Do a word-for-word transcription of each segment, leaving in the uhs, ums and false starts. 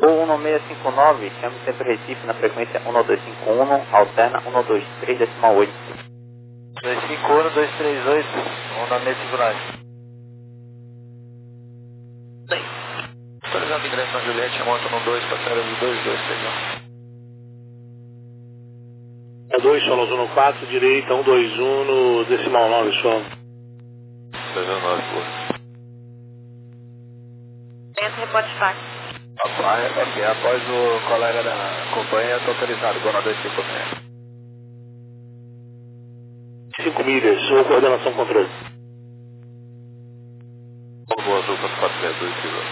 O um seis cinco nove, chame sempre Recife na frequência um dois cinco um, alterna um dois três decimal oito. dois cinco um, dois três oito, um na mesa de nove. Bem, autorizado ingresso na Juliette, moto no dois, passagem do dois dois, perdão. É dois, solo zona quatro, direita, um dois um no decimal nove, solo. dois um nove, por. Esse reporte fax. Após, ok, após o colega da companhia, estou autorizado, Gona dois cinco seis. cinco milhas, ou coordenação controle. Boa Azul, quatro quatro seis dois, Silva.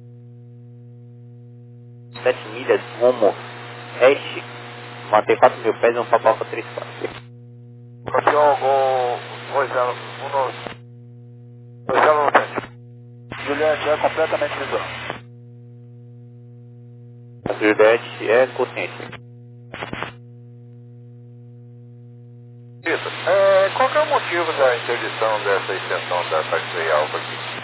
sete milhas, rumo Oeste, manter quatro mil pés e um Papa Alfa três quatro. Campeão, gol, dois zero um, dois zero um sete. Juliette é completamente visual. A Juliette é consciente. Isso. É, qual que é o motivo da interdição dessa extensão da taxi alfa aqui?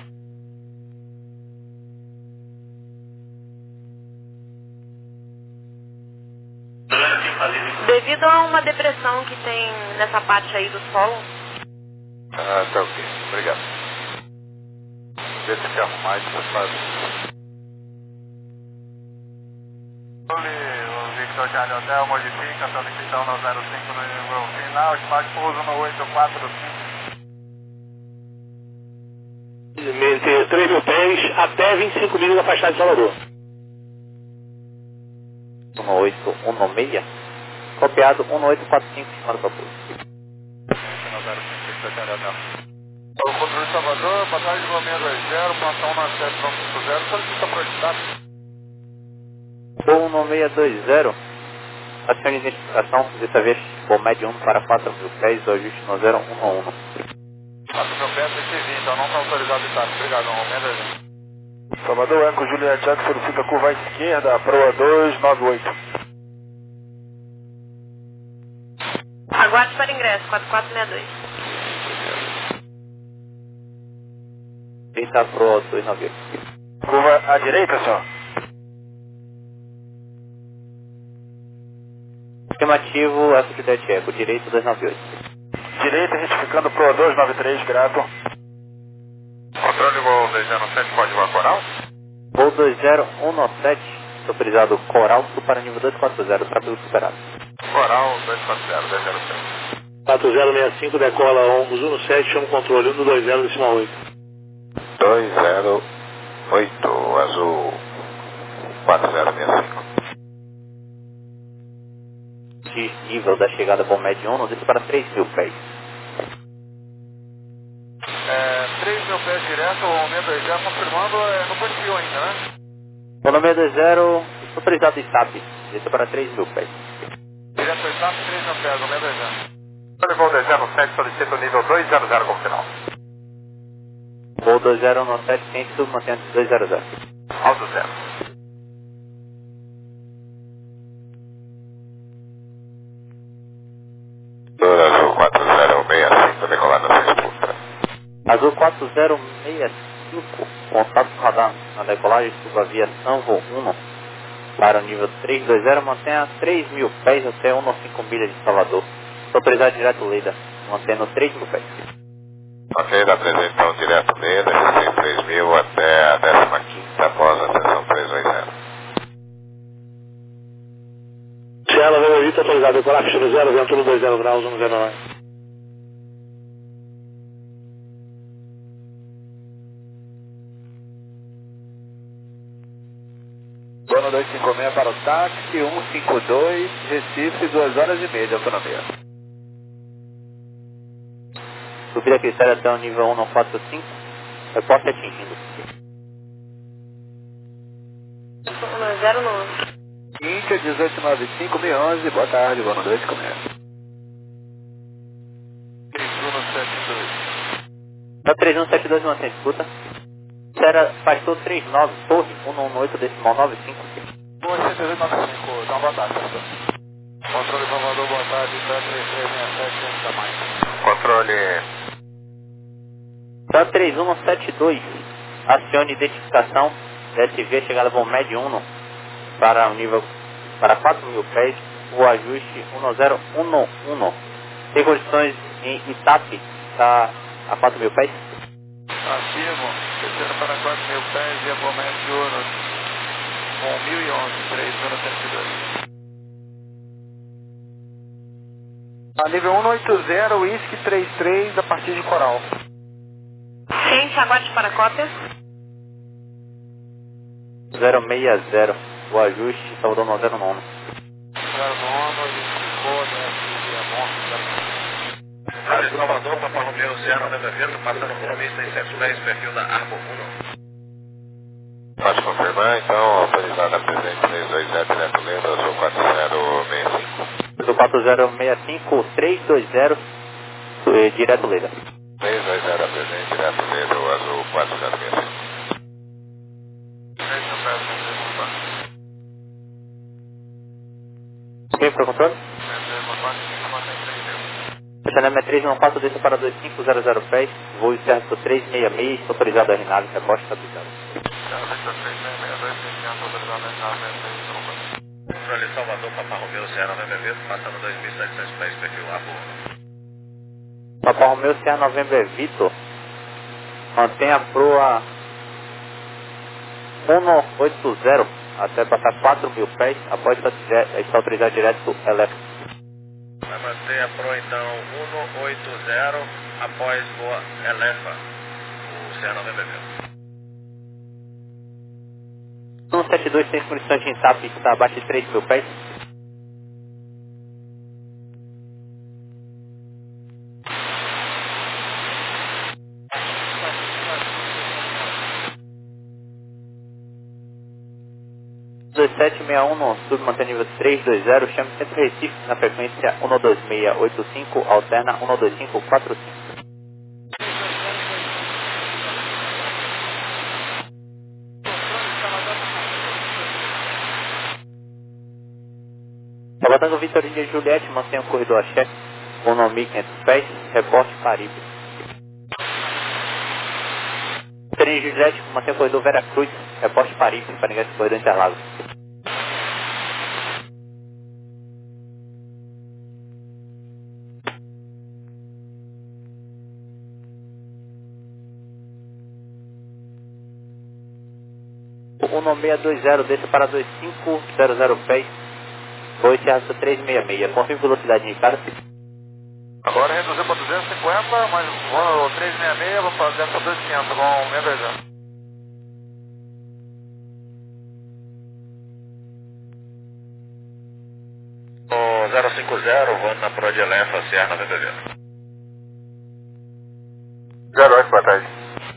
Devido a uma depressão que tem nessa parte aí do solo. Ah, tá ok. Obrigado. Deixa eu arrumar isso, faz. O Victor Charlie Hotel modifica a solicitação no zero cinco no final, espaço pouso no oito quatro cinco. Manter três mil pés até vinte e cinco milhas afastado de Salvador. um oito um seis, copiado um oito quatro cinco, chamado para pouso. O controle de Salvador, passagem do seis dois zero, plantão na sete nove cinco zero, solicita para o estado. O um seis dois zero, acione de identificação, dessa vez por médio um para quatro mil pés, o ajuste no zero um um. quatro mil pés, C V, então não está autorizado o táxi. Obrigado, um seis dois zero. Salvador, Eco Juliette Eco, solicita curva à esquerda, Proa dois nove oito. Aguarde para ingresso, quatro quatro seis dois. Eita, pro dois nove oito. Curva à direita, senhor? Estimativo, essa Juliette Eco, direito dois nove oito. Direita, retificando Proa dois nove três, grato. Controle voo dois zero sete, pode voar coral? Voo dois zero um sete, autorizado Coral, para nível dois quatro zero, tráfego superado. Coral dois quatro zero, dois zero sete. quatro zero seis cinco, decola Ombus um sete, chama o controle um dois zero decimal oito. dois zero oito, azul quatro zero seis cinco. Nível da chegada com médio um, desce para três mil pés. É, três mil pés direto, o seis dois zero confirmando, é no perfil ainda, né? O seis dois zero, autorizado em S A P, desce para três mil pés. Direto S A P, três mil pés, o seis dois zero. Controle dois zero sete, solicita o nível dois zero zero como final. Voo dois zero um sete, centro, mantendo dois zero zero. Alto zero. Azul quatro zero seis cinco, decolado a seis pontos. Azul quatro zero seis cinco, contato radar na decolagem, suba via Sanvo um para o nível três dois zero, mantenha três mil pés até quinze milhas de Salvador. Autorizado direto Leida, mantendo três mil pés. Ok, dá apresentação direto Leida, sessenta e três mil até a décima quinta após a sessão três dois zero. Cielo, Velerita, autorizado, decolar, ficha no zero, vento no dois zero graus, um zero nove. Dono dois cinco seis para o táxi, um cinco dois, Recife, duas horas e meia de autonomia. Subida cristal até o nível um quatro cinco, reporte atingindo. zero nove. Índia, dezoito nove cinco, mil e onze, boa tarde, Dono dois cinco seis. três um sete dois. Na três um sete dois, mantém escuta. Serra, pastor três nove, torre um um oito, decimal nove cinco. oito dois nove cinco, então boa tarde, pastor. Controle Salvador, boa tarde, tá três três seis sete, um tamanho. Controle Tá três um sete dois, acione identificação da S V, chegada voo médio um, para o nível para quatro mil pés, o ajuste um zero um um. Tem condições em Itape, está a quatro mil pés? Afirmo, descendo para quatro mil pés e Apomédio Uno, com mil e onze, três mil cento e dois. A nível cento e oitenta, Whisky trinta e três, a partir de Coral. Gente, aguarde para cópia. zero seis zero, o ajuste está rodando zero nove. zero nove, ficou, né, Rádio Salvador, Papa Romeu, Sierra November Vito, passando por mil e seiscentos pés, perfil da Arbor um. Pode confirmar, então, autorizada presente três dois zero, direto Lenda, azul quatro zero seis cinco. Do quatro zero seis cinco, três dois zero, eh, direto Leda. três dois zero, presente, direto Lenda, azul quatro zero seis cinco. Ok, para o controle? Xaname três um quatro, desça para dois cinco zero zero pés, voo certo três seis seis, autorizado a RNAV, rebote estabilizado. Controle Salvador, Papa Romeu, Sierra November Vito, passando dois mil e setecentos pés, perfil Arbor um. Papa Romeu, Sierra November Vito, mantenha a proa cento e oitenta até passar quatro mil pés, após estar autorizado direto elétrico. Vai manter a Pro então cento e oitenta após voa Elefa, o Sierra November Vito. cento e setenta e dois tem condições de Itape, que está abaixo de três mil pés. dois sete seis um no sul, mantém nível três dois zero, chame Centro Recife na frequência um dois seis oito cinco, alterna um dois cinco quatro cinco. Salvatanga Vitorina e Juliette, mantenha o corredor Axé, Bonomi quinhentos pés, reporte Caribe. Vitorina e Juliette, mantenha o corredor Vera Cruz, reporte Caribe, para ninguém se corredor Interlagos. um seis dois zero, desça para dois cinco zero zero pés, voo Charles três seis seis, confirme velocidade indicada. Agora reduziu para duzentos e cinquenta, mas vou trezentos e sessenta e seis, vou fazer para dois mil e quinhentos, com meia dezena. O zero cinco zero, voando na Pro de Elefa, Sierra November Vito. zero oito, boa tarde.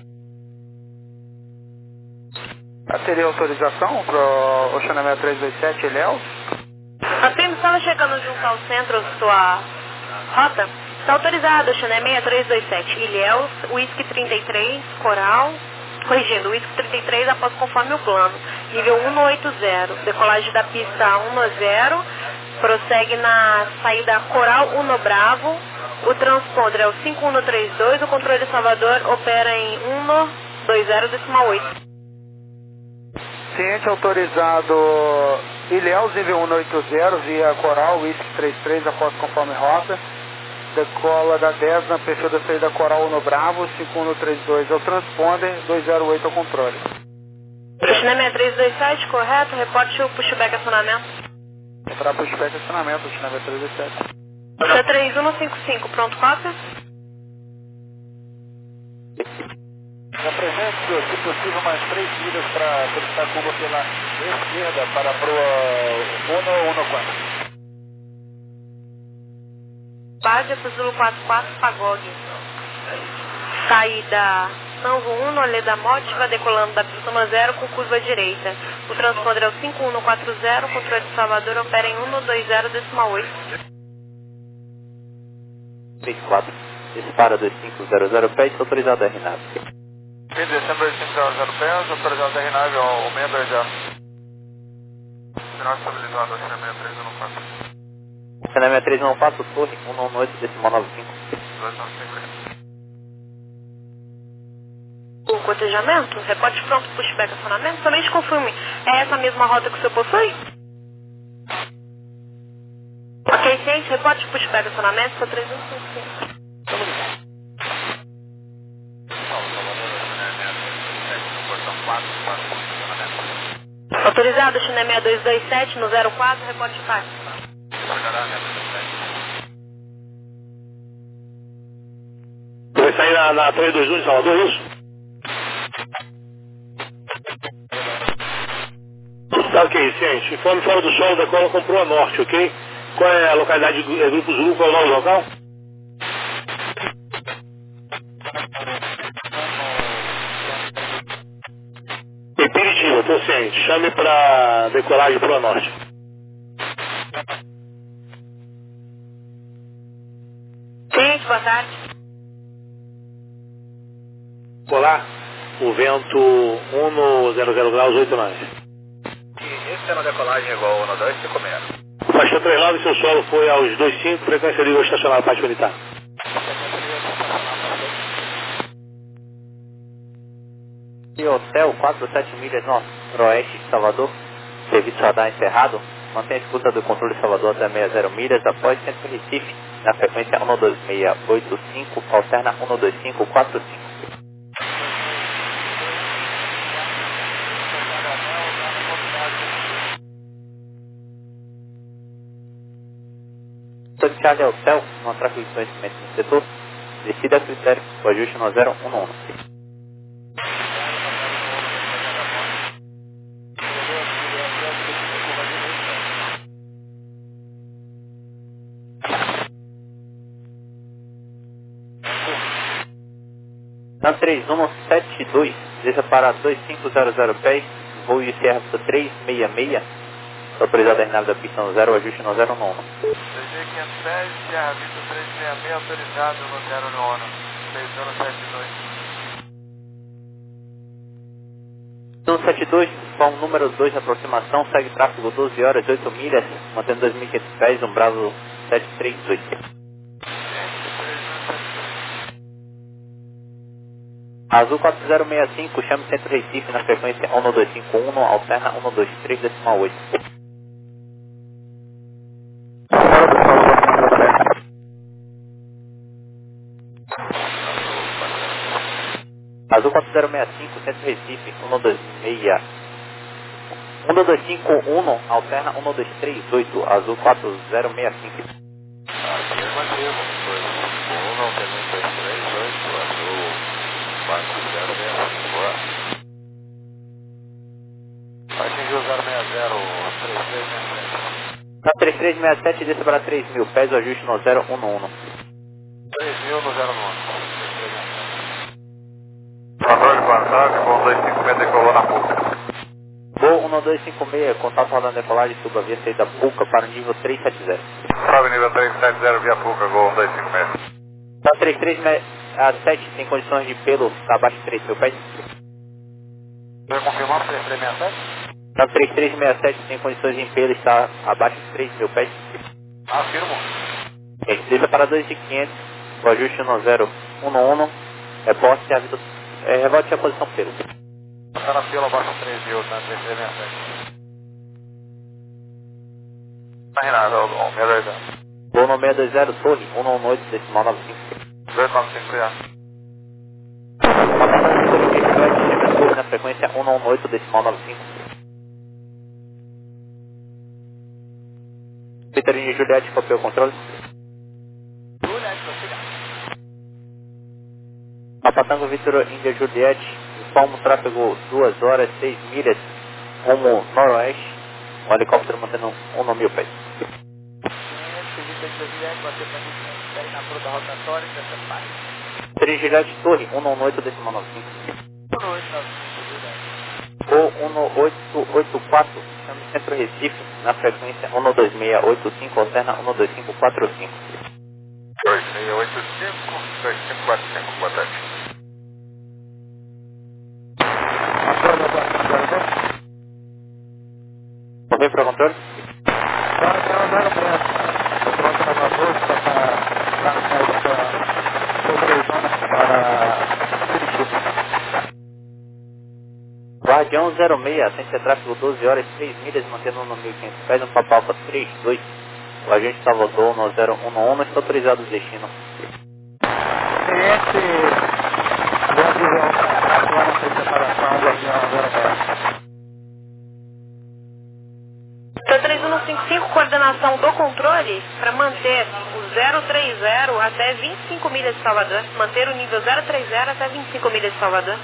Teria autorização para o Xaname três dois sete, Ilhéus? A P M estava chegando junto ao centro, sua rota. Está autorizado, Xaname três dois sete, Ilhéus, Whisky trinta e três, Coral, corrigindo, Whisky trinta e três após conforme o plano, nível cento e oitenta, decolagem da pista um zero, prossegue na saída Coral Uno Bravo, o transponder é o cinco um três dois, o controle de Salvador opera em cento e vinte decimal oito. Ciente autorizado Ilhéus, nível cento e oitenta, via Coral, Whisky trinta e três, após conforme rota. Decola da dez na perfil da saída Coral Uno Bravo, cinco um três dois é o transponder, duzentos e oito é o controle. Xaname três dois sete, correto, reporte o pushback acionamento. Para pushback acionamento, Xaname três dois sete. C três um cinco cinco, pronto, cópia? Apresente, senhor, se possível, mais três milhas para solicitar a curva pela esquerda para a proa Uno Uno quatro. Base Zulu quatro quatro, Pagog. Saída Sanvo um, Oleda Mótiva, decolando da pista um zero com curva direita. O transponder é o cinco um quatro zero, controle de Salvador opera em cento e vinte decimal oito. três quatro, dispara dois cinco zero zero pés, autorizado a RNAV. Descendo dois cinco zero zero pés, autorizado a R nove ao seiscentos e vinte. Sinal estabilizado, Xaname três um quatro. Xaname três um quatro, torre um nove oito decimal nove cinco. dois nove cinco. cotejamento, reporte pronto, pushback, acionamento, somente confirme. É essa mesma rota que o senhor possui? Ok, ciente, reporte pushback, acionamento, só três um cinco. Autorizado, China seis dois dois sete no zero quatro, reporte táxi. Vai sair na, na trezentos e vinte e um de Salvador, é isso? Tá ok, ciente. Informe fora do solo da Cola comprou a norte, ok? Qual é a localidade do é Grupo Zulu? Qual é o nome do local? Piritiba, tô ciente. Chame para decolagem para o norte. Ciente, boa tarde. Olá, o vento um no zero zero graus, oito nove. Esse é na decolagem igual ao dois cinco seis. Faixa três nove, seu solo foi aos dois cinco, frequência livre estacionar, faixa militar. E Hotel quatro sete milhas noroeste de Salvador, serviço radar encerrado, mantém a escuta do controle de Salvador até sessenta milhas após centro Recife, na frequência um dois seis oito cinco, alterna um dois cinco quatro cinco. Sou de Charlie Hotel, no tráfego de conhecimento no setor, decida a critério, o ajuste no zero um um. Na três um sete dois, desça para dois cinco zero zero pés, voo de Sierra três seis seis, autorizado a aeronave da pista no zero, ajuste no zero um um. D G quinhentos e dez, Sierra Vista trezentos e sessenta e seis, autorizado no zero nono, seis zero sete dois. um sete dois, com o número dois de aproximação, segue tráfego doze horas, oito milhas, mantendo dois mil e quinhentos pés, um Bravo sete três oito. Azul quatro zero seis cinco, chame Centro Recife na frequência um dois cinco um, alterna um dois três decimal oito. Azul quatro zero seis cinco, Centro Recife, um dois seis um dois cinco um, alterna um dois três oito, Azul quatro zero seis cinco. Afirmativo, foi um, não tem um dois três oito, azul quatro zero seis cinco. Vai atingir o zero seis zero, três três seis sete. Na três três seis sete, desça para três mil, pés o ajuste no zero um um. três mil no zero nove. Controle boa tarde, com dois cinco seis decolou na PUCA. Voo um dois cinco seis, contato rodando decolagem, suba via saída PUCA para o nível trezentos e setenta. Sobe nível trezentos e setenta via PUCA, gol um dois cinco seis. Na três três seis sete, tem condições de pelo abaixo de três mil pés. Vai confirmar o três três seis sete? Na três três seis sete, tem condições de pelo está abaixo de três mil pés. Afirmo. Ok, desça para dois mil e quinhentos, o ajuste no zero um um, reporte a vida, é, revolte a posição pelo. Está na fila abaixo de três mil, tá? três três seis sete. Tá, Renato, o meu dois zero. Voo no seiscentos e vinte, torre, um um oito, decimal nove cinco. dois nove cinco já. Na frequência um um oito, decimal nove cinco. Vitorino Juliette, copiou o controle. Papatango Vitor Índia Juliette, informa o tráfego duas horas, seis milhas, rumo noroeste, o helicóptero mantendo um mil pés. Vitorino Juliette, torre, um um oito, decimal nove cinco. Ou um oito oito quatro, chame Centro Recife, na frequência um dois seis oito cinco, alterna um dois cinco quatro cinco. dois seis oito cinco, dois cinco quatro cinco, boa tarde. Vem para o controle? Juliette onze zero seis, atende a tráfego doze horas, três milhas, mantendo no mil e quinhentos pés, no Papa Alfa trinta e dois. O agente Salvador no zero um um, está autorizado o destino. Cliente, bom dia, atuando na separação do avião zero seis. T três um cinco cinco, coordenação do controle para manter o zero três zero até vinte e cinco milhas de Salvador. Manter o nível zero três zero até vinte e cinco milhas de Salvador.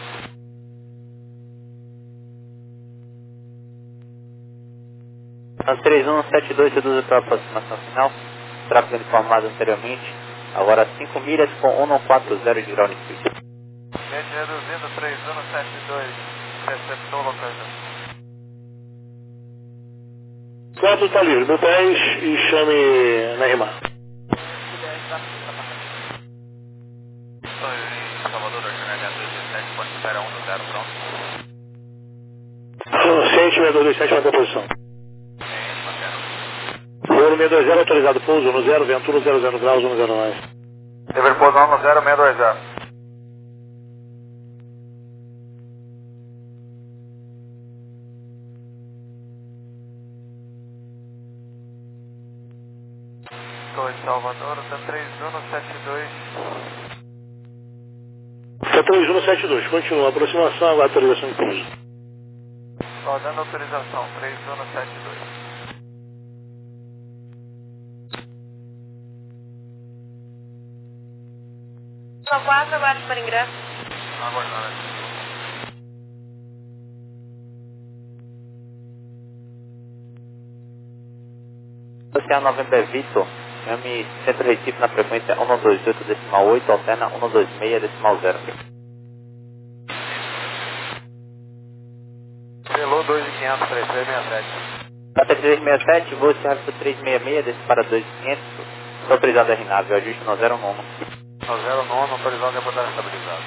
três um sete dois reduz a sua aproximação final. Tráfego informado anteriormente. Agora cinco milhas com cento e quarenta de ground speed. Gente, reduzindo três um sete dois, receptor localizado. quatro está livre, meu dez e chame na Rimar. Estou em Salvador, Janela dois dois sete, pode espera um no zero, pronto. Ciente, seis dois sete, mantém a posição. Voo seis dois zero autorizado, pouso no zero, Ventura zero zero graus, um zero nove. Dever pousar no zero seis dois zero. Estou em Salvador, T três um sete dois. T três um sete dois, continua, aproximação, agora autorização de pouso. Só dando autorização, três um sete dois. Só quatro, aguarde para ingresso. Aguardando. Oceano November Vitor, chame Centro Recife na frequência um dois oito decimal oito, alterna um dois seis decimal zero. Pelou dois mil e quinhentos, três três seis sete. Até três seis sete, voo Cerrado três seis seis, desce para dois mil e quinhentos, estou autorizado a R-Nave, ajuste no zero nove. No zero nove, autorizado a depois estabilizado.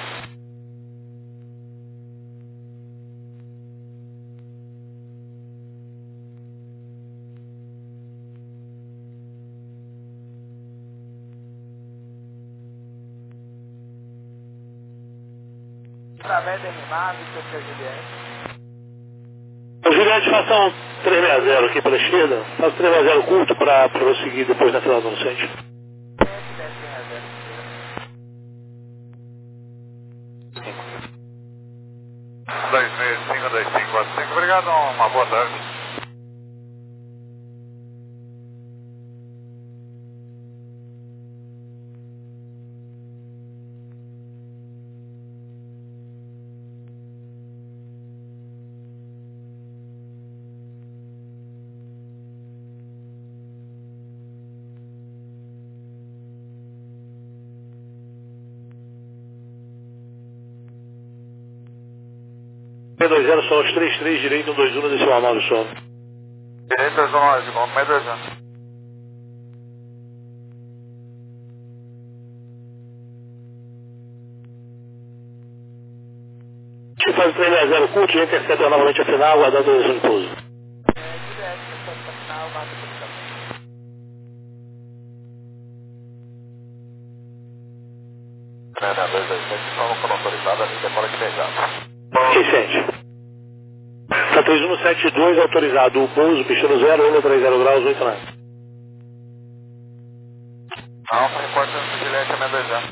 Através da Rimar, Victor Juliette. Juliette, faça um três seis zero aqui pela esquerda. Faça três seis zero curto para prosseguir depois na final do Inocente. dois seis cinco dois cinco quatro cinco, obrigado, uma boa tarde. seis dois zero, só os três três direito, um dois um, decimal nove solo. Direito dois um nove, bom, seis dois zero. Te faz três seis zero curto, já intercepta novamente a final, aguardando a autorização de pouso. dois dois sete, forma como autorizada, a linha fora de beijado. Vicente. T três um sete dois autorizado, o pouso, pichando zero um três zero graus, oito nove. Alfa, reporta no Juliette, seis dois zero.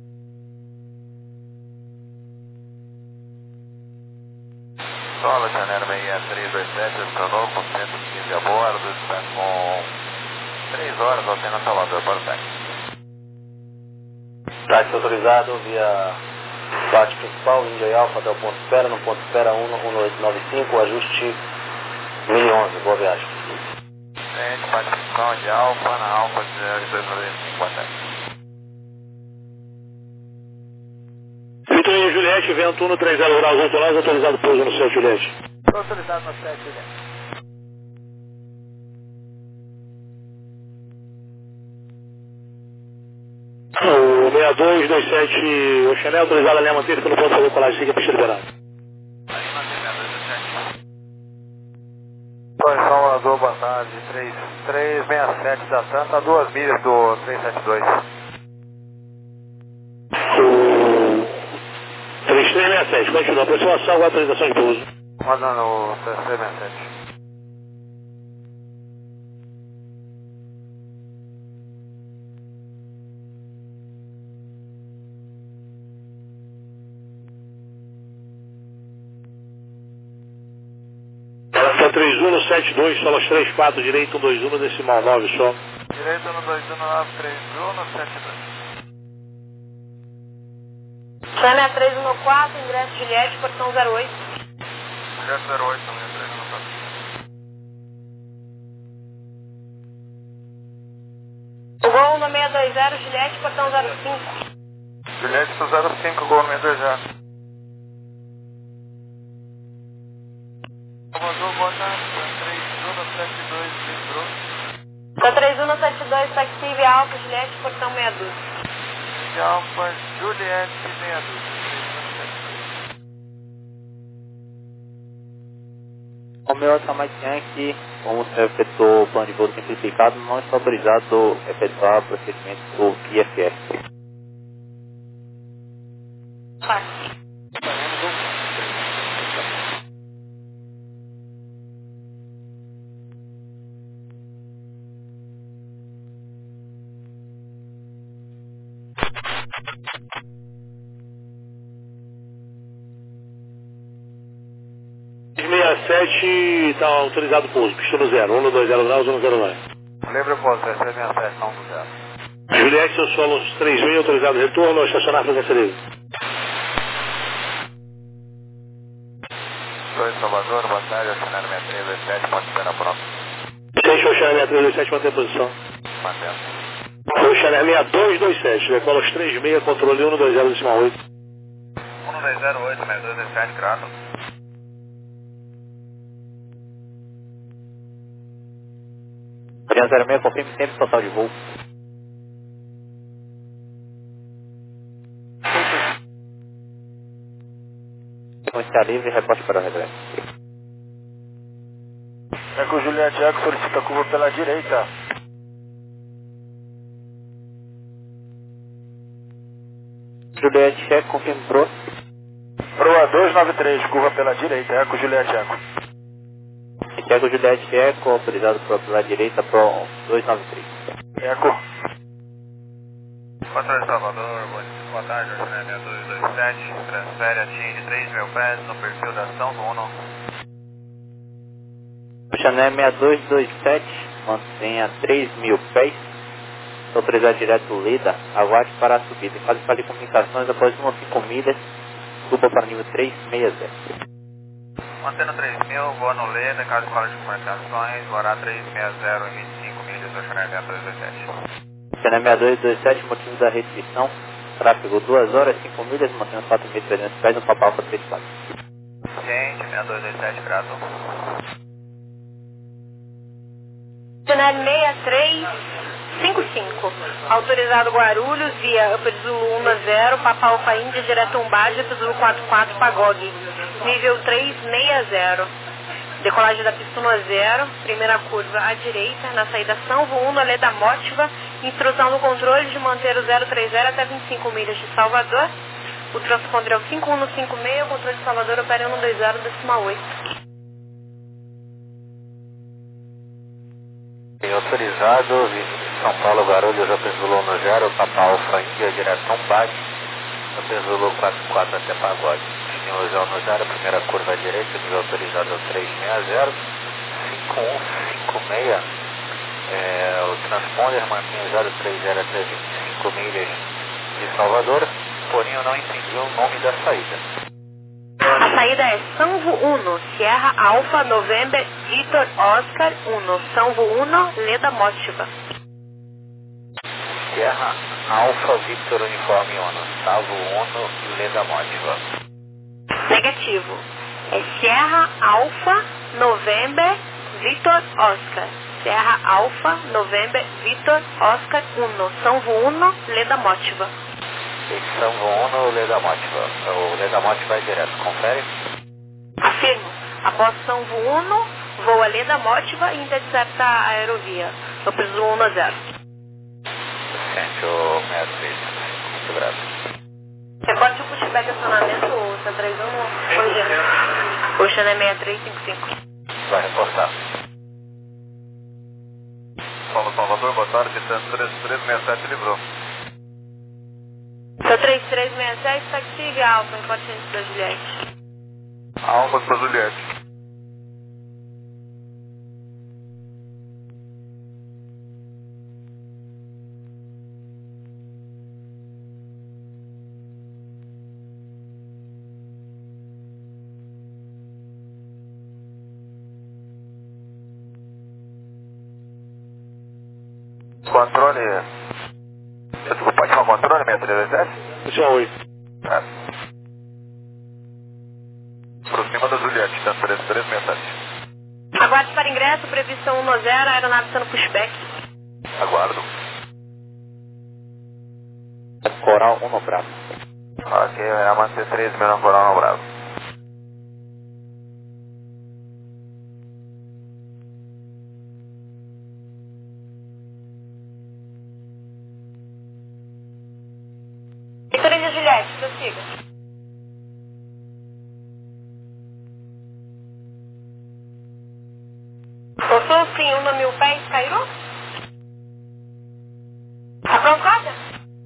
Sola, Janela seis três dois sete, acionou com cento e quinze a bordo, está com três horas, altena Salvador para o táxi. Táxi autorizado via bate principal, Índia e Alfa até o ponto espera, no ponto espera um um oito nove cinco, ajuste mil e onze, boa viagem. Frente, bate principal de Alfa, na Alfa de dois nove cinco, até. Vitor e Juliette, vento um três zero graus, oito nove, autorizado pouso no céu, Juliette. Autorizado no sete, Juliette. O seis dois dois sete, o Chanel autorizado a linha manter pelo ponto de fazer colagem, siga a pista liberada. Oi, Salvador, boa tarde, três três seis sete da Santa, duas milhas do três sete dois. O três três seis sete, continua, aproximação, agora autorização de pouso. Mandando o C C sessenta e sete. três um sete dois, solas três quatro, direito um dois um, decimal nove só. Direito um dois um nove três um sete dois. Chame três um quatro, ingresso Juliette, portão zero oito. Ingresso zero oito, também três um quatro. O gol no seis dois zero, Juliette, portão zero cinco. Juliette pro zero cinco, gol no seis dois zero. Salvador, boa tarde, três um sete dois, livrou. três um sete dois, taxi Via Alfa, Juliette, portão meia dúzia. Via Alfa, Juliette, meia dúzia. O meu Atamakian, como você efetuou o plano de voo simplificado, não está autorizado a efetuar procedimento do I F S. Tá. sessenta e sete está autorizado o pouso, pistola zero, um dois zero graus, um zero nove. Lembra o pouso, é seis seis sete, não do zero. Juliette, seu solo três mil, autorizado retorno, ao estacionar a frequência livre. dois Salvador, boa tarde, acionário seis três dois sete, pode ser na pronta. seis, Oxané seis três dois sete, mantém a posição. Mantendo. Oxané seis dois dois sete, decola os três seis, controle um dois zero, decimal oito. um dois zero oito, seis dois dois sete, grato. zero seis, confirme tempo total de voo. Frequência livre, reporte para o regresso. Eco Juliette, Eco solicita curva pela direita. Juliette, Eco, confirme pro. Proa dois nove três, curva pela direita, Eco Juliette, Eco. Eco Juliette, Eco, autorizado pela direita, pro dois nove três. Eco. Controle Salvador, boa tarde, acionário seis dois dois sete, transfere atinge três mil pés no perfil da São Uno. Chané seis dois dois sete, mantenha três mil pés, autorizado direto Leda, aguarde para a subida. Em caso de falha de comunicações, após uma cinco milhas, suba para o nível três seis zero. Mantendo três mil, voa no Leda, caso de falha de comunicações, voará três seis zero em vinte e cinco milhas do Chané seis dois dois sete. Chané seis dois dois sete, motivo da restrição, tráfego duas horas, cinco milhas, mantendo quatro mil e trezentos pés no Papa Alfa três quatro. Ciente, seis dois dois sete, grato. Cenário seis três cinco cinco, autorizado Guarulhos, via Upper Zulu um zero, Papa Alfa Índia, direto Umbad, Upper Zulu quatro quatro, Pagog, nível três seis zero. Decolagem da pista um zero, primeira curva à direita, na saída São Uno, Leda Mótiva, instrução no controle de manter o zero três zero até vinte e cinco milhas de Salvador. O transponder é o cinco um cinco seis, o controle de Salvador opera um dois zero, decimal oito. Autorizado, São Paulo, Guarulhos, Upper Zulu um zero, Papa Alfa Índia, direção Bad, Upper Zulu quatro quatro até Pagode. Senhores um zero, primeira curva à direita, nível autorizado três seis zero, cinco um cinco seis, é, o transponder mantém o zero três zero até vinte e cinco milhas de Salvador, porém eu não entendi o nome da saída. A saída é Sanvo Uno, Sierra Alfa, November, Vitor, Oscar, Uno, Sanvo Uno, Leda Mótiva. Sierra Alfa, Victor, Uniforme Uno, Salvo Uno, Leda Mótiva. Negativo. É Sierra Alfa, November, Vitor, Oscar. Sierra Alfa, November, Vitor, Oscar, Uno, Sanvo Uno, Leda Mótiva. Sanvo Uno, Leda Mótiva. O Leda Mótiva vai direto, confere? Afirmo. Após Sanvo Uno, voa Leda Mótiva e intercepta a aerovia. Eu preciso um zero. Sente o seis três, muito grave. Reporte o pushback acionamento, C três um, corrigindo. Ocean é seis três cinco cinco. Vai reportar. Paulo Salvador, boa tarde, Centro três três seis sete, livrou. Seu três três seis sete, taxi Alfa, em quatrocentos da Juliette. Alfa para Juliette. Controle. Desculpa, pode falar controle, seis três dois sete? Puxa oi. É. Por cima da Juliette, tá? três três seis sete. Aguarde para ingresso, previsão um zero, aeronave sendo pushback. Aguardo. Coral um no Bravo. Ok, é a C três mil na Coral no Bravo. Vitorina Juliette, prossiga. Possui sim, uma mil pés, Cairo? Tá pronto, Cláudia?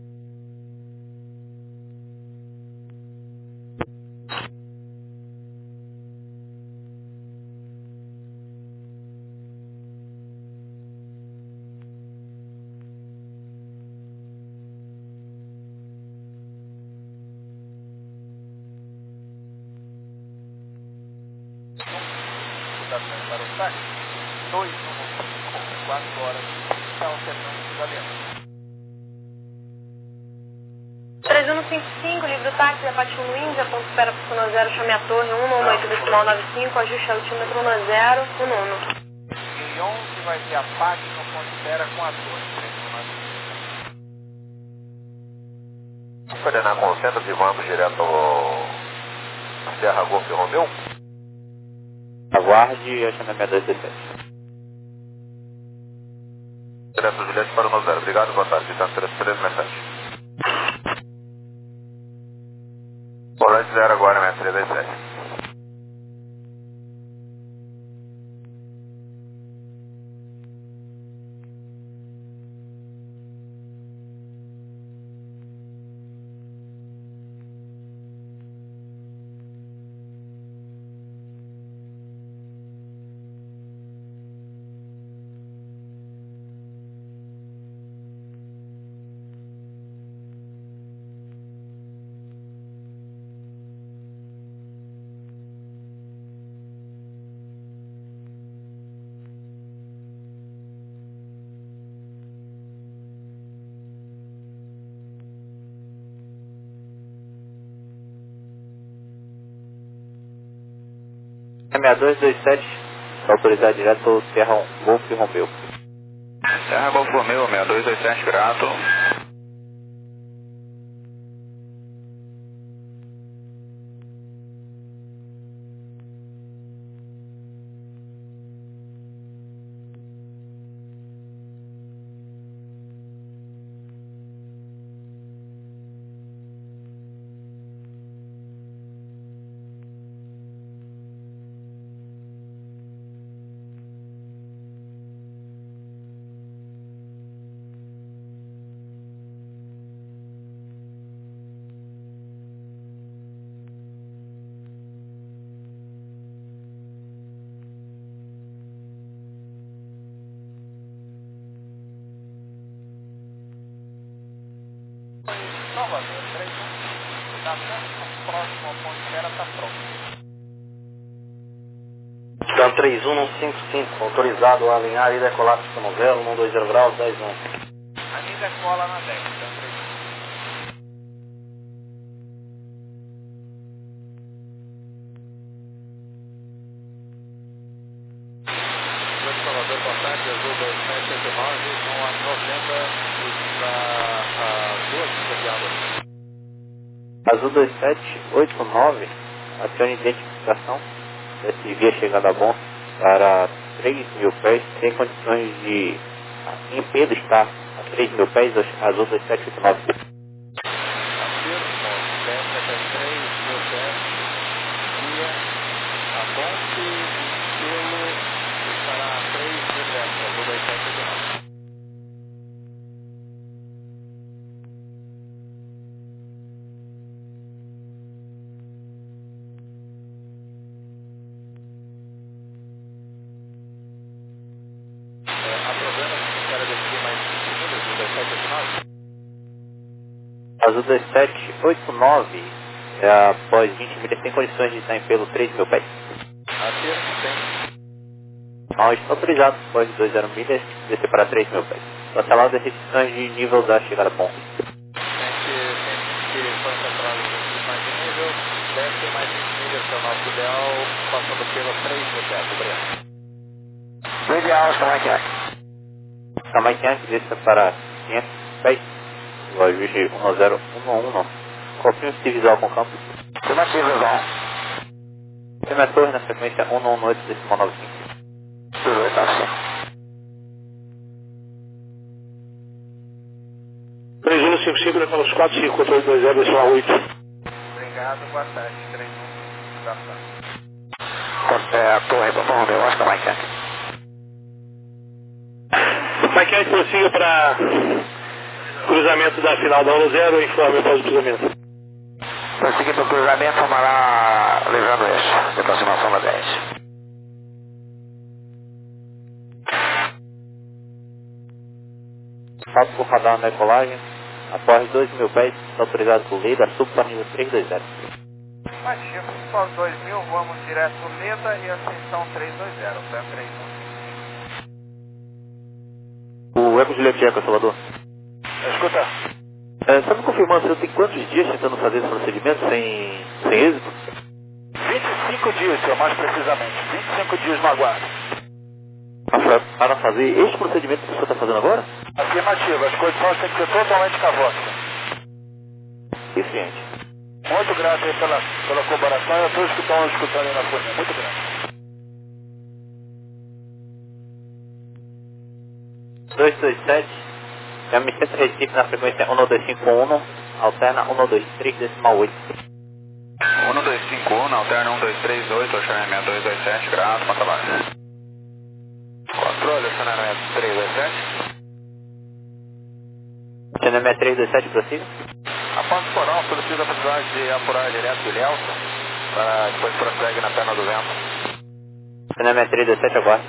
Para o táxi, dois minutos, quatro horas, está alternando os aliados. três um cinco cinco, livre do táxi, Apache no Índia, ponto espera para o zero, chame a torre, um nove oito decimal nove cinco, ajuste altímetro um zero, um nono. Em onze vai ter Apache no ponto espera com a torre. Vamos coordenar com o centro e vamos direto ao Serra Golf Romeu? Aguarde, Ocean seis dois seis sete. Direto Juliette para o nove zero. Obrigado, boa tarde. Tá três três seis sete. Volante zero agora, seis três dois sete. seis dois dois sete, autorizado direto ao Serra Golf Romeu. Serra Golf Romeu, seis dois dois sete, grato. Salvador, três um, da próximo ao ponto espera está pronto. Scan três um cinco cinco, autorizado a alinhar e decolar para o zero, um dois zero graus, dez um. A minha decola na dez, Scan três um. Salvador, boa tarde, Azul dois sete oito nove, com a noventa para duas milhas de água. Azul dois sete oito nove, acione identificação desse via chegando a bom para três mil pés, tem condições de em Pedro está a três mil pés, Azul dois sete oito nove. Acerto, desce até três mil pés, via Azul dois sete oito nove, é, após vinte milhas, tem condições de estar em pelo três mil pés. Aqui, tem. Não, está autorizado, após dois zero milhas, descer para três mil pés. Cancelado as restrições de nível da chegada ponto. Gente, que foi controlado de mais de nível, desce mais vinte milhas, que é o nosso ideal, passando pelo três mil pés, obrigado. Ideal, Samaquiac. Samaquiac, desça para quinhentos pés. O ajuste um zero um um. Confirme se visual com campo. Afirmativo, visual. Firme a torre na frequência um um oito decimal nove cinco. Tudo bem, tá sim. três um cinco cinco, Nicolas quatro cinco, controle dois zero, decimal oito. Obrigado, boa tarde, três um, da França. É, a torre do nome, eu acho que vai ser. Mike Knight prossiga para cruzamento da final da um zero, informe após o cruzamento. Prosseguir para o cruzamento, vamos lá, levando isso, de aproximação da dez. Salto por radar na decolagem, após dois mil pés, está autorizado por lei da sub para nível três dois zero. Matias, só dois mil, vamos direto Leda e ascensão três dois zero, pé três um. O Eco Juliette Eco, Salvador. Escuta. É, só me confirmando, você tem quantos dias tentando fazer esse procedimento sem, sem êxito? vinte e cinco dias, senhor, mais precisamente. vinte e cinco dias no aguardo. Para, para fazer este procedimento que você está fazendo agora? Afirmativo, as condições têm que ser totalmente cavosas. Eficiente. Muito grato aí pela, pela colaboração e a todos que estão escutando aí na folha. Muito grato. dois dois sete, M cento Recife na frequência um dois cinco um, alterna um dois três decimal oito. um dois cinco um, alterna um dois três oito, Oceanária dois dois sete, graças, quanto abaixo. Controle, Oceanária três dois sete. Oceanária três dois sete, prossiga. Após o coral, solicita a possibilidade de apurar direto de Ilhéus, para depois prossegue na perna do vento. Oceanária três dois sete, aguarde.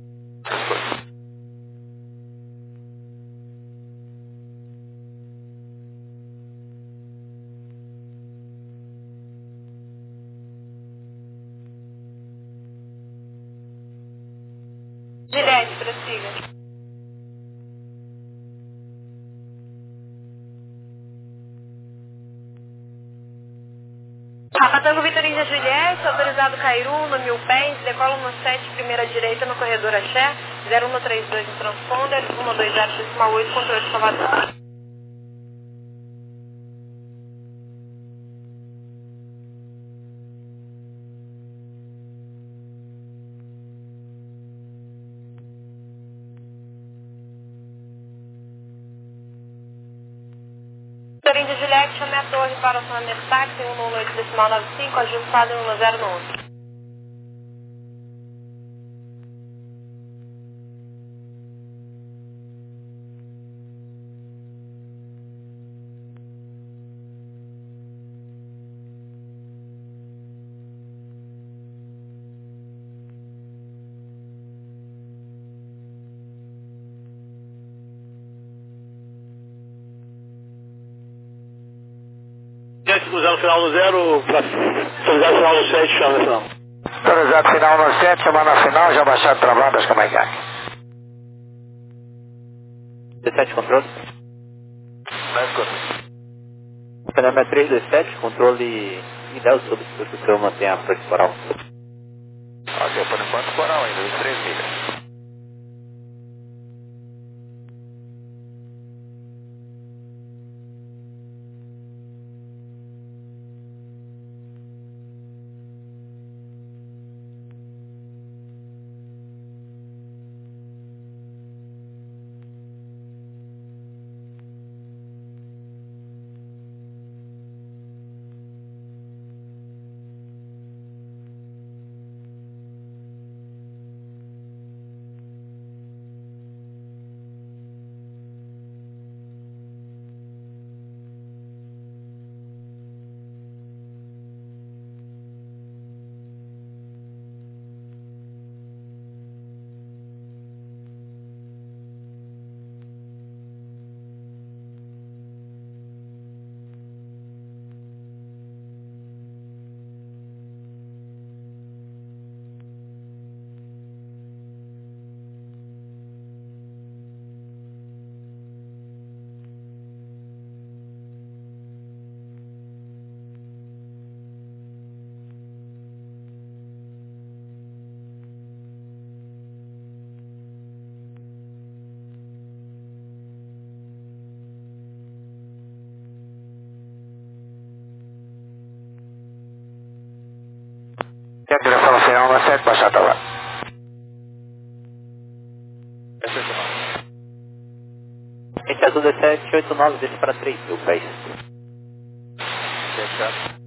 Juliette, prossiga. Rapatango Vitor Índia Juliette, autorizado Cairu, no mil pés, decola no sete, primeira direita no corredor Axé, zero um três dois no transponder, um dois zero decimal oito, controle de Salvador. Vitor Índia Juliette, chame a torre para o acionamento táxi, um um oito decimal nove cinco, ajustado em um zero nove. Cruzar no final no zero, para cruzar no final no sete, chama no final. Autorizado final no sete, chamar na final, já baixado travadas, como é que é? dezessete, controle. Oceanária três dois sete, controle ideal sobre se o senhor mantém a frente coral. Ok, por enquanto coral ainda, vinte e três milhas. Chega um sete, baixar tá lá. Esse azul dezessete oito nove, desce para três mil pés. Fechado.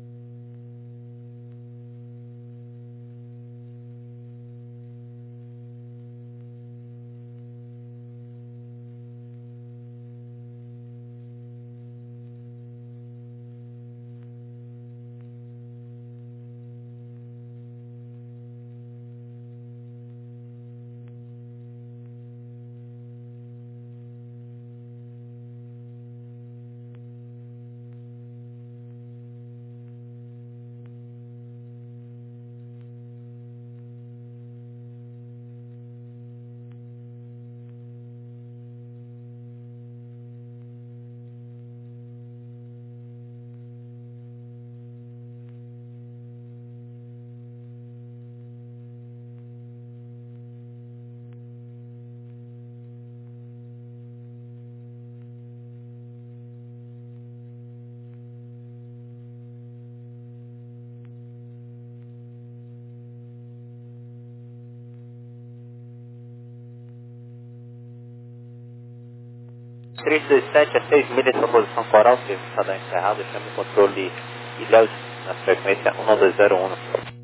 três dois sete a seis milhas para posição coral, serviço radar encerrado, chame o controle Ilhéus na frequência um dois zero um.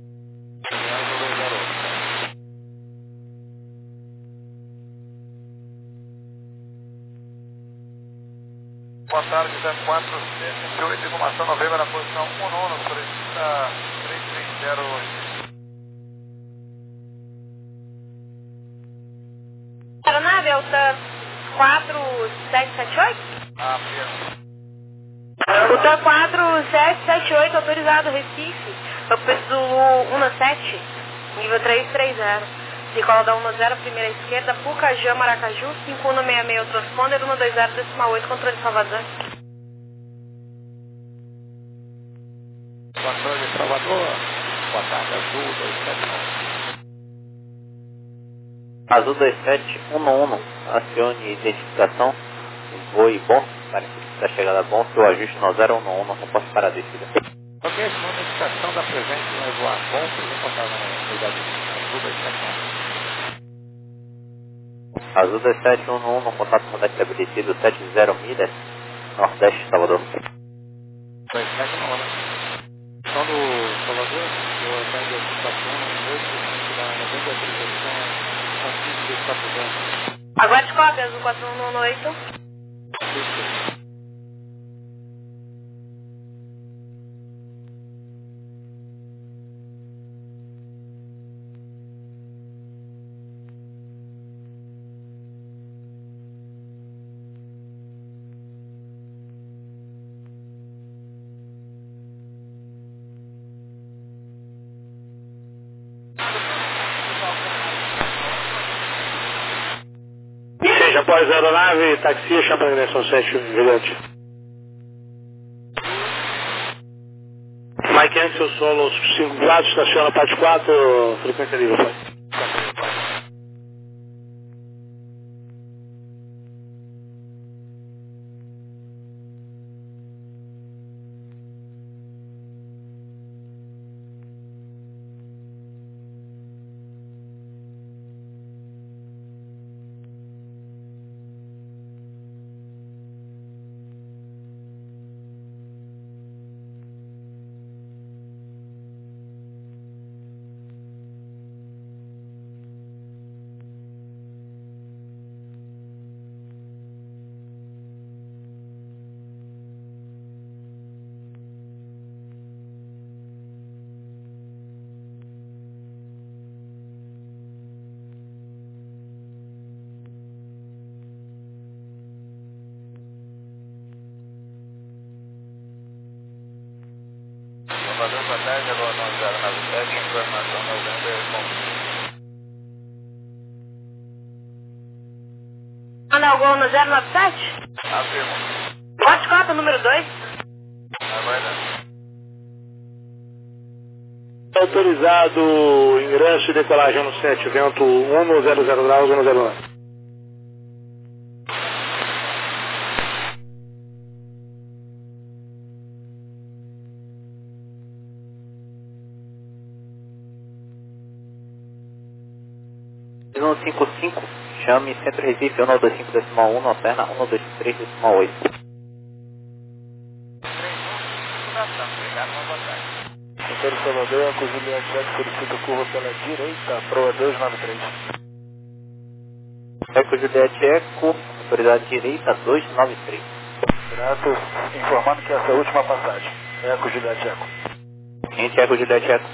Boa tarde, dez quatro, vinte e oito, informação novembro na posição um nono, solicita três três zero oito. Aeronave, alta quatro sete sete oito? Ah, mesmo. Alta quatro sete sete oito, autorizado, Recife. Campo Zulu um sete, nível três três zero. Decola da um zero, primeira esquerda, Pucajã, Maracaju, cinco um seis seis, transponder um dois zero, decimal oito, controle Salvador. Controle Salvador. Boa tarde, Azul dois sete nove. Azul dois sete um um, acione identificação, voe bom, parece que está chegada bom, seu ajuste no zero um um, não posso parar a descida. Ok, notificação da presente vai voar bom, por reportar na unidade Azul dois sete nove. Azul dois sete um um, no contato com o estabelecido sete zero milhas, Nordeste, Salvador. dois sete nove. Então do Salvador, eu atendo a situação no oito da novembro, a autorização Francisco de quatro zero. Aguarde cópia, Azul quatro um um oito. Seja após a aeronave, taxi, chama a direção sete, vigilante. Mike Ansel, solo cinco quatro, estaciona parte quatro, frequência livre, pai. Salvador, boa tarde, alô nove zero nove sete, informação novembro, Manda algum no zero nove sete? afirmo. Bote cópia, número dois. Aguarda. Autorizado ingresso e decolagem no sete, vento um zero zero graus, um zero nove. um cinco cinco, chame Centro Recife um dois cinco decimal um, alterna um dois três decimal oito. Centro Salvador, Eco Juliette Eco, solicita curva pela direita, proa dois nove três. Eco Juliette Eco, autoridade direita dois nove três. Grato, informando que essa é a última passagem. Eco Juliette Eco. Gente, Eco Juliette Eco.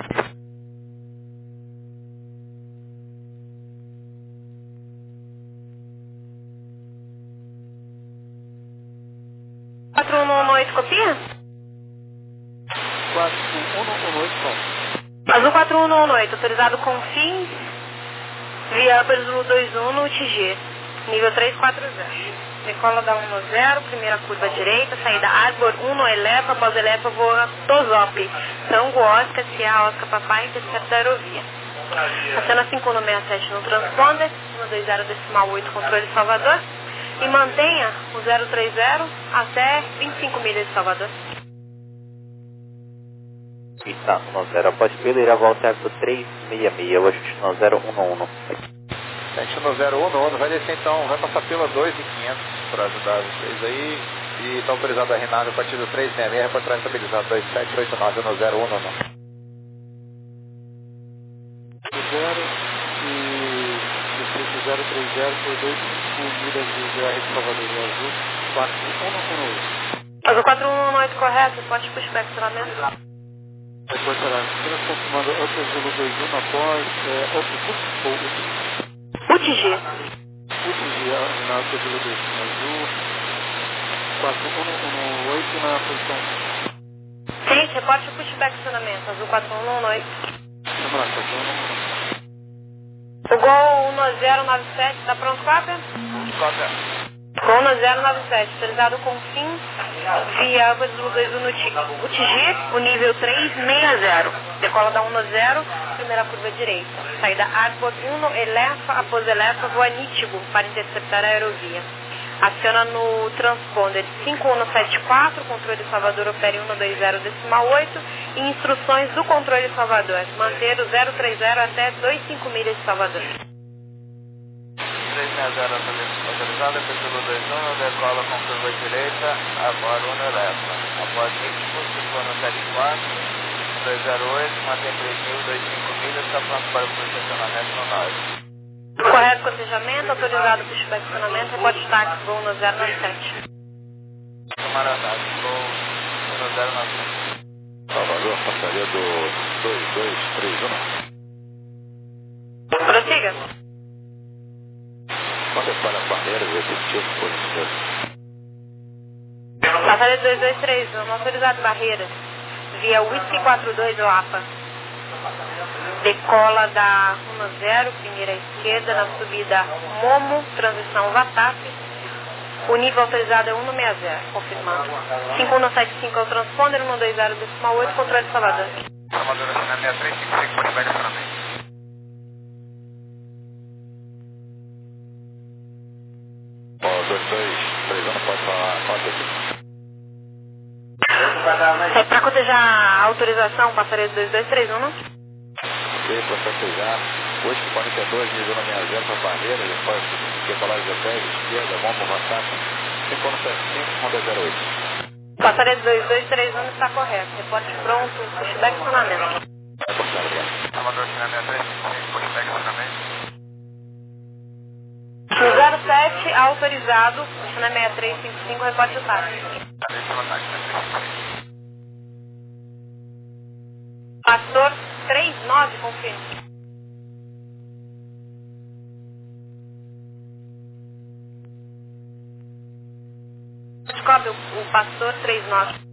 quatro um um oito, copia? quatro um um oito, som. Azul quatro um um oito, autorizado com fins, via Upper Zulu dois um no U T G, nível três quatro zero. Decola da um zero, primeira curva direita, saída Arbor um no Elefa, após Elefa voa Tosop, Tango Oscar, Cia Oscar Papai, intercepto da aerovia. Acena cinco um seis sete no transponder, um dois zero decimal oito, controle Salvador, e mantenha o zero três zero até vinte e cinco milhas de Salvador. Está um zero, após pelo, irá voltar para o três seis seis, Washington no zero um um. Gente no zero um um, vai descer então, vai passar pela dois mil e quinhentos para ajudar vocês aí. E está autorizado a Renata a partir do três seis seis, para trás estabilizado dois sete oito nove no zero um um. zero e distrito zero três zero por dois milhas de V R de Salvador do Azul quatro um um oito. Azul quatro um um oito, correto? Pode puxar estacionamento. Depois será apenas confirmando Upper Zulu dois um após é, Upper ou U T G. U T G. U T G na Upper Zulu dois um Azul quatro um um oito na posição. Gente, reporte o pushback estacionamento. Azul quatro um um oito. Vamos lá, quatro um um. O Gol um zero nove sete, tá pronto, cópia? Cópia. Gol um zero nove sete, autorizado com fim via Upper Zulu dois um no U T G, o nível três seis zero. Decola da um zero, primeira curva direita. Saída Arbor um no Elefa, após Elefa, voa Nítibo para interceptar a aerovia. Aciona no transponder cinco um sete quatro, controle Salvador opere um dois zero decimal oito e instruções do controle Salvador, manter o zero três zero até vinte e cinco milhas de Salvador. três seis zero autorizada, pelo dois um, decola com curva direita, agora um Elefa. Após Nítibo, cinco um sete quatro, dois zero oito, mantém três mil, vinte e cinco milhas, está pronto para o posicionamento no norte. Correto cotejamento, autorizado pushback estacionamento, reporte táxi, Gol um zero nove sete. Camarada, Gol um zero nove sete. Salvador, passaria do dois dois três um. Prossiga. Quanto é para as barreiras efetivas, por isso? Passaria dois dois três um, autorizado barreiras, via Whisky quatro dois Lapa. Decola da um zero, primeira esquerda, na subida Momo, transição Vatap. O nível autorizado é um seis zero, confirmando. cinco um sete cinco é o transponder, um dois zero decimal oito, controle de Salvador. Salvador, assinante seis três cinco cinco, por embaixo estacionamento. Ó, dois dois três um, pode falar, pode aqui. É para cotejar a autorização, passaria dois dois três um, não? Ok, para cotejar. oito quarenta e dois, nível seis zero para barreira, depois decolar de dez, esquerda, vamos avançar. cinco um sete cinco, um zero oito. Passaria dois dois três um está correto. Reporte pronto, pushback estacionamento. Vai passar, obrigado. Salvador, assinante seis três cinco cinco, por embaixo estacionamento. No zero sete, autorizado, na seis três cinco cinco, reporte o táxi. Pastor três nove, confirme. Descobre o, o Pastor três nove.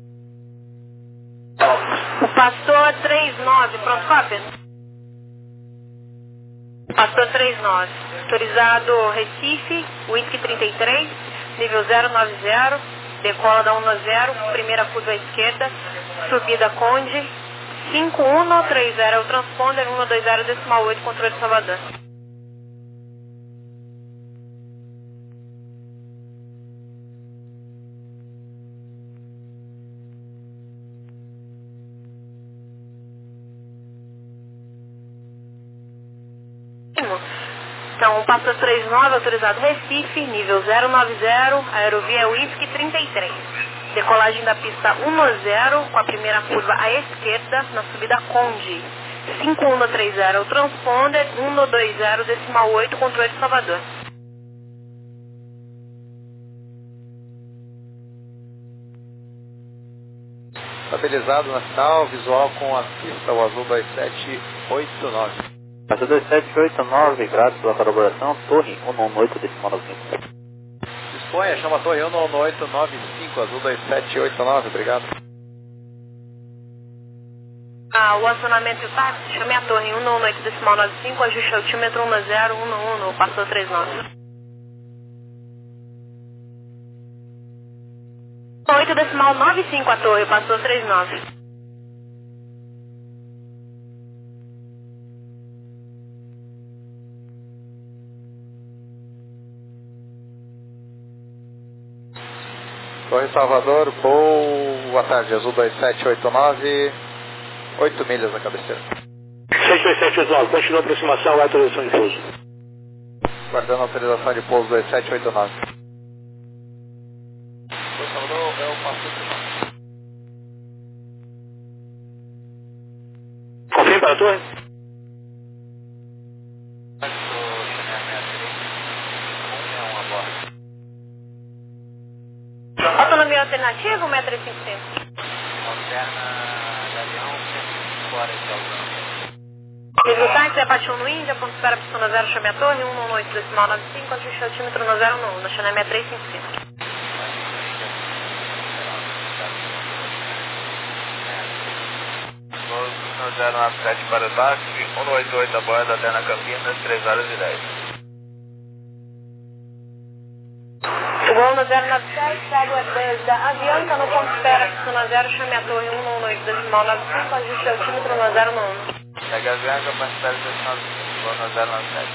O Pastor três nove, pronto, cópia? Passou três nove. Autorizado Recife, Whisky trinta e três, nível zero nove zero, decola da um zero, primeira curva à esquerda, subida Conde, cinco um três zero é o transponder, um dois zero decimal oito, controle de Salvador. Então, passou três nove, autorizado Recife, nível zero nove zero, aerovia Whisky trinta e três. Decolagem da pista um zero, com a primeira curva à esquerda, na subida Conde. cinco um três zero, o transponder, um dois zero, decimal oito, controle de Salvador. Estabilizado na sinal, visual com a pista, o azul dois sete oito nove. Azul dois sete oito nove, graças pela colaboração, torre um um oito, decimal nove cinco. Disponha, chama a torre um um oito nove cinco, azul dois sete oito nove, obrigado. Ah, o acionamento e o táxi, chame a torre um um oito, decimal nove cinco, ajuste altímetro um zero um um, passou três nove. oito decimal nove cinco a torre, passou três nove. Torre Salvador, voo, boa tarde, azul dois sete oito nove, oito milhas na cabeceira. sete dois sete oito nove, continua a aproximação, vai autorização de pouso. Guardando a autorização de pouso dois sete oito nove. Torre Salvador, é o passo. Confirme para a torre. Autonomia alternativa, um metro e cinquenta e cinco. Alterna de avião, cento fora de altura. Nível táxi, Apache um no Índia, ponto espera pista zero, chame a torre, um um oito, decimal nove cinco, ajuste altímetro no zero um um, na Channel seis três cinco cinco. Voo zero nove sete para o táxi, um oito oito a bordo até na Campinas, três horas e dez. O voo no zero nove sete, segue o F dois da Avianca, no ponto espera pista zero, chame a torre um um oito, decimal nove cinco, ajuste altímetro no zero um um. Segue a Avianca, ponto espera pista voo no zero nove sete.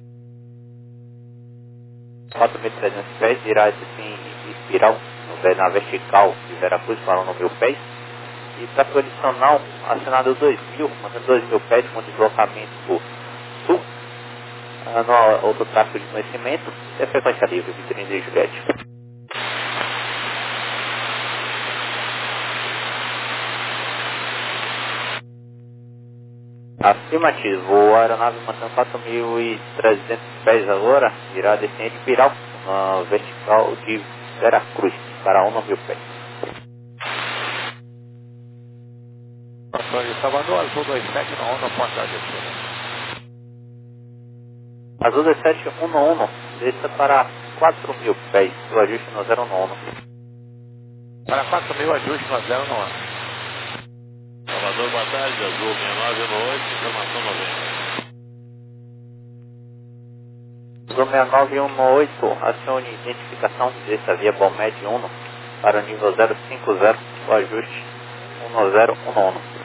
quatro mil e trezentos pés, irá assim, espiral na vertical de Veracruz para um mil pés. E para posicionar, acionado dois mil, mantendo dois mil pés com deslocamento por sul, no outro tráfego de conhecimento, é frequência livre, Vitorino de Juliette. Afirmativo, a aeronave mantendo quatro mil e trezentos pés agora, irá descendente espiral na vertical de Veracruz para um mil pés. Torre Salvador, azul dois sete um um, no ponto da descida. Azul dois sete um um, desça para quatro mil pés, o ajuste no zero um um. Para quatro mil, ajuste no zero um um. Salvador, boa tarde, azul seis nove um oito, informação noventa. Azul seis nove um oito, acione identificação dessa via Balmed um para o nível zero cinco zero, o ajuste um zero um um.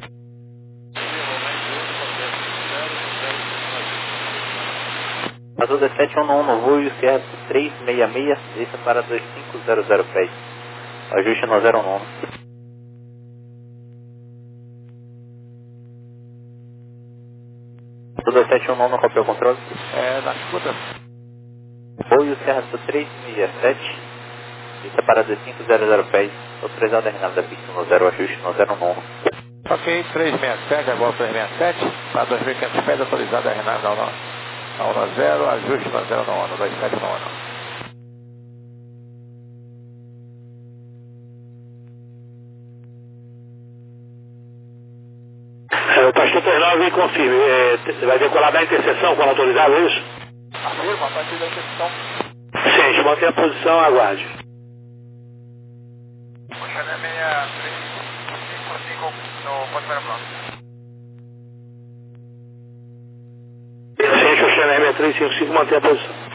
Azul dezessete um um, voo e Sierra três seis seis, desça para dois cinco zero zero pés. Ajuste no zero um um. Azul dezessete um um, copiou o controle? É, na escuta. Voo e Sierra três seis sete, desça para dois cinco zero zero pés. Autorizado a renada da pista no zero, ajuste no zero um um. Ok, três seis sete, agora três seis sete, para dois mil e quinhentos pés, autorizado a renada não, não. um zero, ajuste no zero um um, dois sete um um. O Pastor Ternal confirme, é, vai decolar da interseção quando autorizado, é isso? Afirma, a partir da interseção. Sim, a gente mantém a posição, aguarde. Channel seis três cinco cinco no ponto espera pronto. Sim, o três cinco cinco, mantém a posição.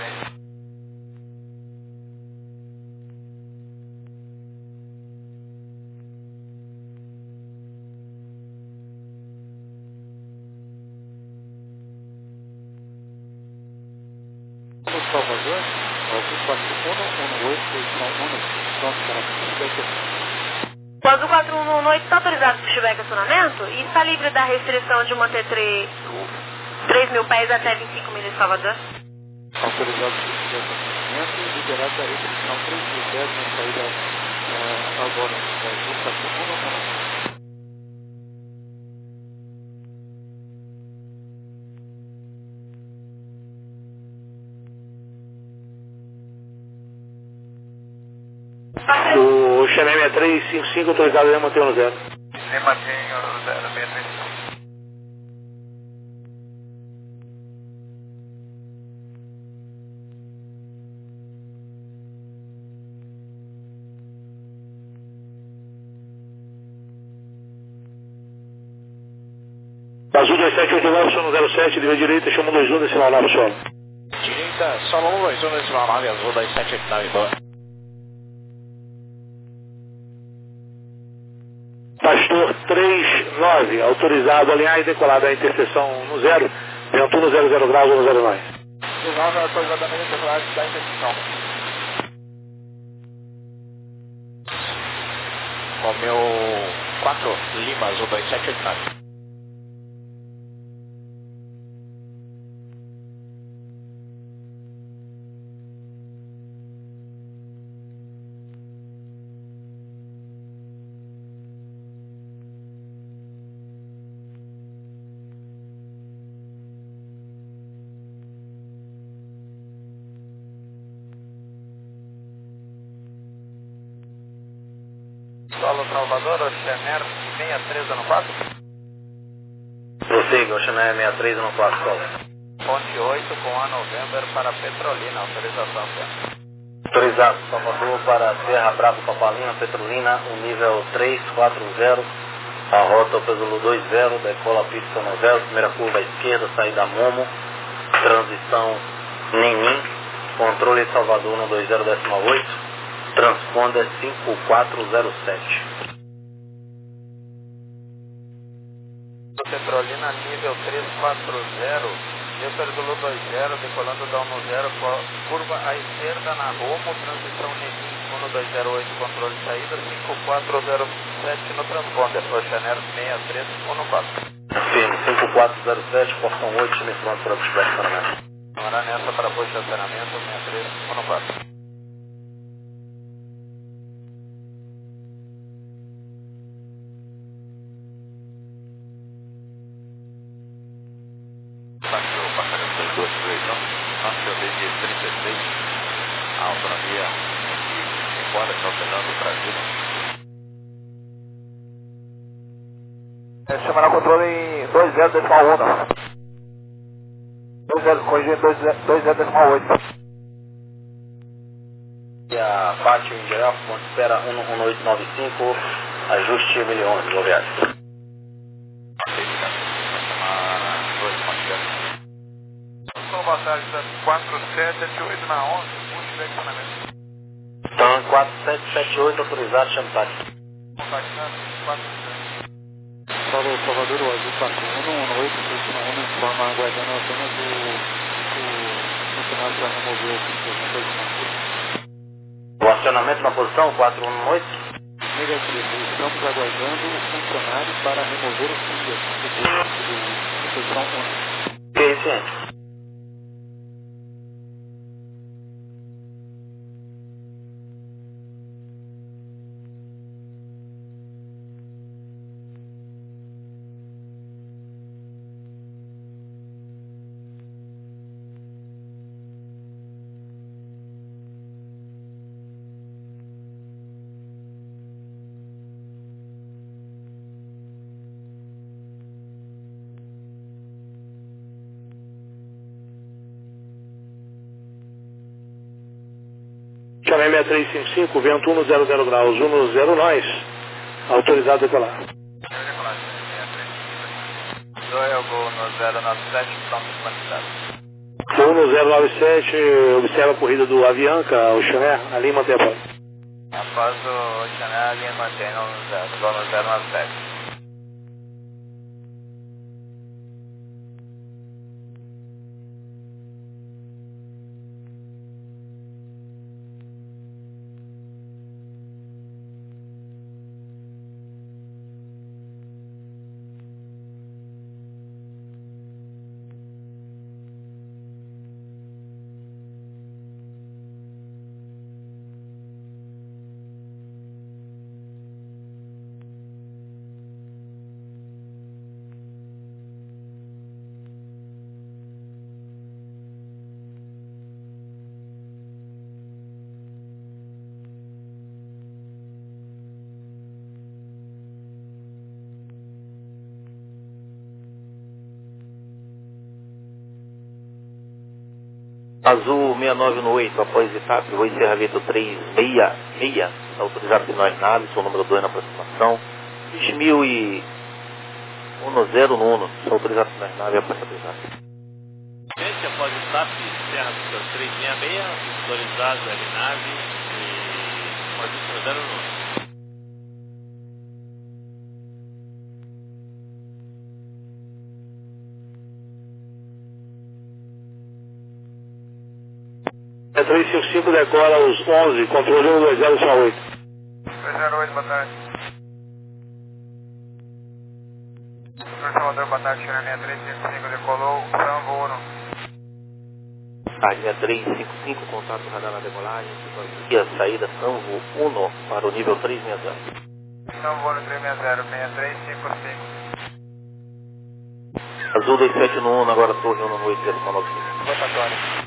Salvador, Azul quatro um um oito, posição um, pronto para feedback. O Azul quatro um um oito está autorizado para feedback acionamento e está livre da restrição de manter três mil pés até vinte e cinco milhas de Salvador. Autorizado para feedback acionamento e liberado da restrição três mil pés na saída uh, agora do Azul quatro um um um. O Xané sessenta e três cinquenta e cinco, autorizado a manter no zero. Nem mantenho no zero, sessenta e três. Azul dois sete oito nove, sono zero sete, nível direita, chama dois um, decimal nove, solo. Direita, solo um, dois um, decimal nove, Azul dois sete oito nove, boa. Pastor três nove, autorizado a alinhar e decolar da interseção no zero, vento no zero zero graus ou no zero nove. nove, autorizado a alinhar e decolar da interseção. Com meu quatro Lima, Azul dois sete oito nove. Solo Salvador, Oceaner sessenta e três no quatro. Prossiga, Oceaner sessenta e três no quatro, solo. Ponte oito com a November para Petrolina, autorização certa. Autorizado, Salvador para Serra Bravo Papalina, Petrolina, o nível três quatro zero, a rota o Peso dois zero, decola pista no zero, primeira curva à esquerda, saída Momo, transição Nenim, controle Salvador no dois zero decimal oito. Transponder cinco quatro zero sete. Petrolina nível três quatro zero, Vitor Zulu dois zero, decolando da um zero, curva à esquerda na Romo, transição Nenim um dois zero oito, controle de saída cinco quatro zero sete no transponder, Oceaner sessenta e três um quatro. Firme, cinco quatro zero sete, portão oito, time pronto para o estacionamento. Agora nessa para o estacionamento sessenta e três um quatro. A autonomia e embora calculando o Brasil. É, chama na controle em dois zero decimal um. dois zero, corrigindo dois zero decimal oito. E a Pátio Indireto, ponto espera um um oito nove cinco, ajuste mil e onze, boa viagem. Boa tarde, quatro sete sete oito na onze, puxa de equipamento. Então, quatro sete sete oito, autorizado, chama táxi. Contactando, quatro sete. Salve Salvador, o Azul quatro um um oito, posição um, informa aguardando apenas o, o funcionário para remover o funcionário. O acionamento na posição quatro um oito? Negativo, estamos aguardando o funcionário para remover o funcionário do posição um. Que é ciente? Xané sessenta e três cinquenta e cinco, vento um zero zero graus, um zero nós, autorizado a decolar. Joel Gol no zero nove sete, pronto, quantidade. T um zero nove sete, observa a corrida do Avianca, o Chané, ali mantém a paz. Após o Chané, ali mantém no zero nove sete. Azul seis nove um oito, após etapa, vou encerrar vento três seis seis, está autorizado por nós naves, sou o número dois na aproximação. seis mil e um zero no uno, está autorizado por nós naves, após autorizado. Gente, após etapa, Serra do três seis seis, autorizado a nave e após zero no uno. É três cinco cinco, decola aos onze, controle um dois zero oito. dois zero oito, boa tarde. Senhor Salvador, boa tarde, China três cinco cinco, decolou, São voo uno. Área três cinco cinco, contato radar na decolagem, via saída São voo um para o nível três seis zero. São voo três seis zero, seis três cinco cinco. Azul dois sete no um, agora torre um no oito zero nove cinco. Rotatório.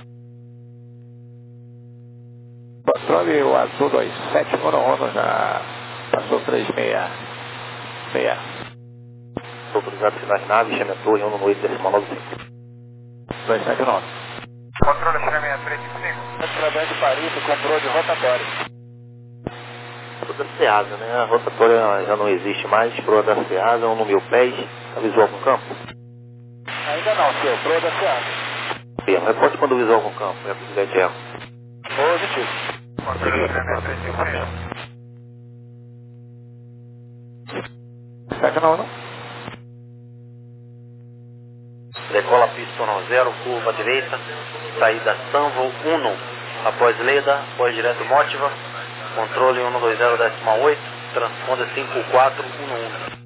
Controle o Azul dois sete no um, já passou três seis seis. Autorizado finais naves, chame a torre um no oito zero nove cinco. dois sete nove. Controle China três cinco cinco. Através de Paris, controle rotatório. Toda Ceasa, né? A rotatória já não existe mais, proa da Ceasa, um no mil pés, a visual com campo. Ainda não, senhor, proa da Ceasa. Bem, reporte quando visual com campo, é por de erro. Positivo. Controle China três cinco cinco. sete não, não? Decola pista zero, curva direita, saída Sanvo um, após Leda, após direto Motiva, controle um dois zero décima oito, transponder cinco quatro um um.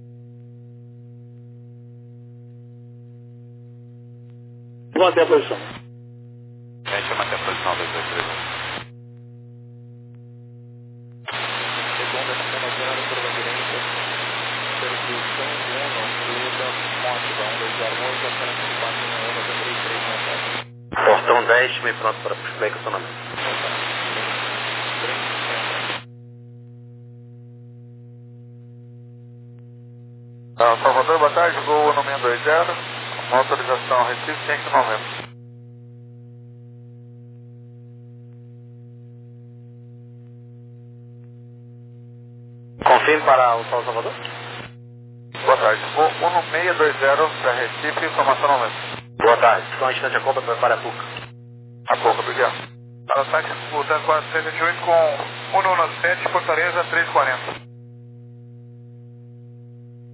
Vou até a posição. Gente, chama até a posição dois dois três um. Segunda, China zero, curva direita, percussão uno, Leda, Motiva, um dois zero oito, apenas cinco quatro um um, três três nove sete. Portão dez, meio pronto para flexionamento. Ah, Salvador, boa tarde, voo no seis dois zero, uma autorização Recife cem e noventa. Confirme para o São Salvador. Boa tarde, voo um seis dois zero para Recife, informação noventa. Boa tarde, só um instante a compra para a Puca. A pouco, obrigado. Para o táxi, o transporte cento e vinte e oito com um um sete, Fortaleza três quarenta.